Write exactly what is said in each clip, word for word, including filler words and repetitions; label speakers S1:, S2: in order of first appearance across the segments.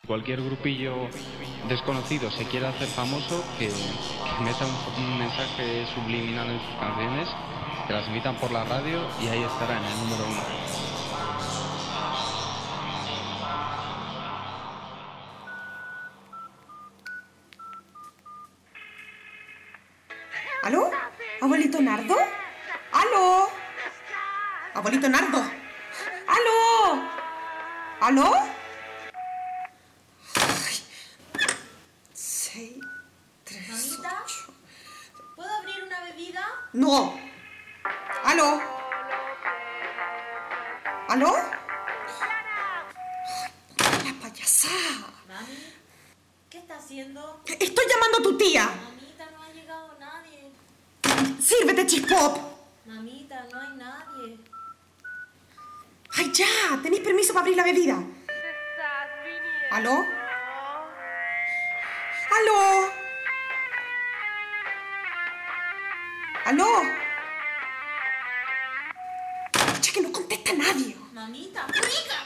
S1: Cualquier grupillo desconocido se quiera hacer famoso, que, que meta un, un mensaje subliminal en sus canciones, que las emitan por la radio y ahí estará en el número uno.
S2: ¿Aló? ¿Abuelito Nardo? ¿Aló? ¿Abuelito Nardo? ¿Aló? ¿Aló? seis, tres,
S3: Mamita,
S2: ocho.
S3: ¿puedo abrir una bebida?
S2: ¡No! ¿Aló? ¿Aló? ¡Ay, la payasada!
S3: Mami, ¿qué está haciendo?
S2: Estoy llamando a tu tía.
S3: Mamita, no ha llegado nadie.
S2: ¡Sírvete, chispop!
S3: Mamita, no hay nadie.
S2: ¡Ay, ya! ¿Tenéis permiso para abrir la bebida? ¿Aló? ¿Aló? ¿Aló? Pucha, que no contesta nadie.
S3: Mamita, ¡rica!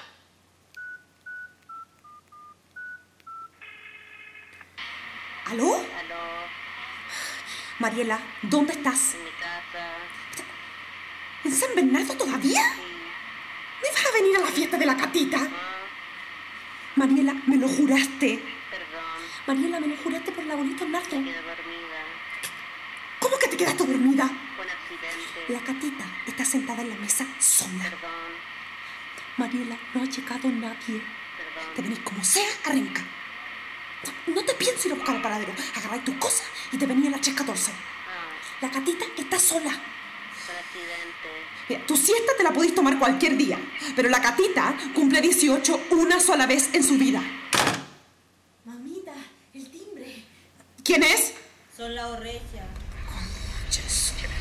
S2: ¿Aló?
S4: Aló,
S2: Mariela, ¿dónde estás?
S4: en mi casa.
S2: ¿En San Bernardo todavía? ¿Me vas a venir a la fiesta de la Catita? Mariela, me lo juraste.
S4: Perdón,
S2: Mariela, me lo juraste por el abuelito Nardo.
S4: quedé dormida.
S2: ¿Cómo que te quedaste dormida?
S4: Fue un accidente.
S2: La Catita está sentada en la mesa sola.
S4: Perdón,
S2: Mariela, no ha llegado nadie.
S4: perdón.
S2: Te venís como sea a rencar. No te pienses ir a buscar al paradero. Agarráis tus cosas y te venís a las tres catorce.
S4: No,
S2: La Catita está sola.
S4: fue un accidente.
S2: Mira, tu siesta te la podéis tomar cualquier día, pero la Catita cumple dieciocho una sola vez en su vida.
S3: Mamita, el timbre.
S2: ¿Quién es?
S3: Son la horrecha.
S2: Jesús.